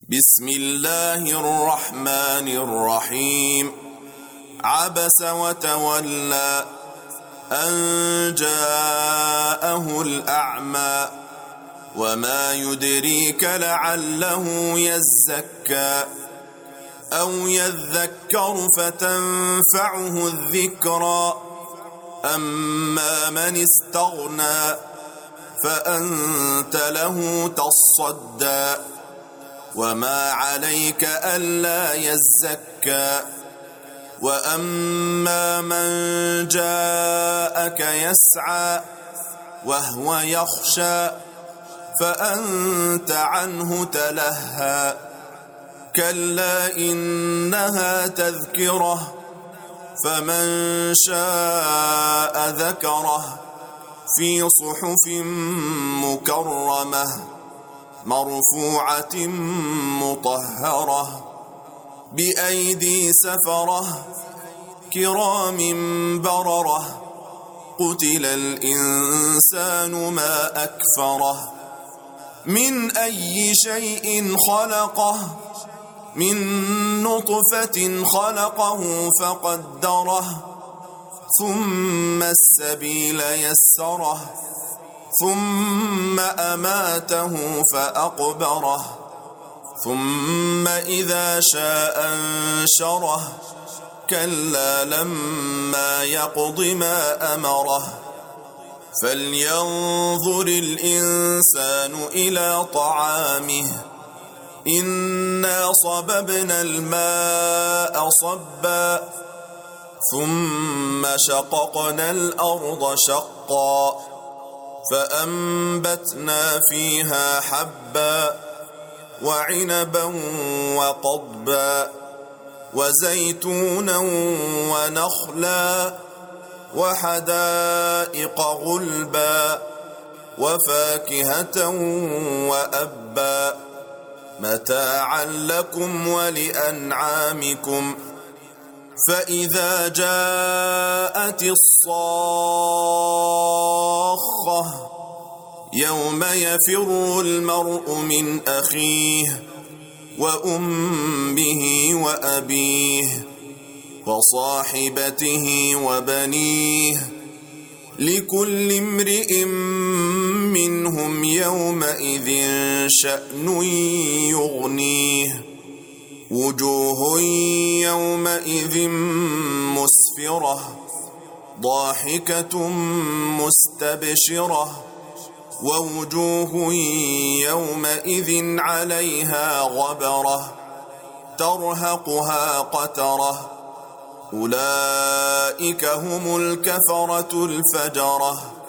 بسم الله الرحمن الرحيم. عبس وتولى أن جاءه الأعمى وما يدريك لعله يزكى أو يذكر فتنفعه الذكرى أما من استغنى فأنت له تصدى وما عليك ألا يزكى وأما من جاءك يسعى وهو يخشى فأنت عنه تلهى كلا إنها تذكرة فمن شاء ذكره في صحف مكرمة مرفوعة مطهرة بأيدي سفرة كرام بررة قتل الإنسان ما أكفره من أي شيء خلقه من نطفة خلقه فقدره ثم السبيل يسره ثم أماته فأقبره ثم إذا شاء أنشره كلا لما يقض ما أمره فلينظر الإنسان إلى طعامه إنا صببنا الماء صبا ثم شققنا الأرض شقا فأنبتنا فيها حبا وعنبا وقضبا وزيتونا ونخلا وحدائق غلبا وفاكهة وأبا متاعا لكم ولأنعامكم فإذا جاءت الصاخة يوم يفر المرء من أخيه وأمه وأبيه وصاحبته وبنيه لكل امرئ منهم يومئذ شأن يغنيه وجوه يومئذ مسفرة ضاحكة مستبشرة ووجوه يومئذ عليها غبرة ترهقها قترة أولئك هم الكفرة الفجرة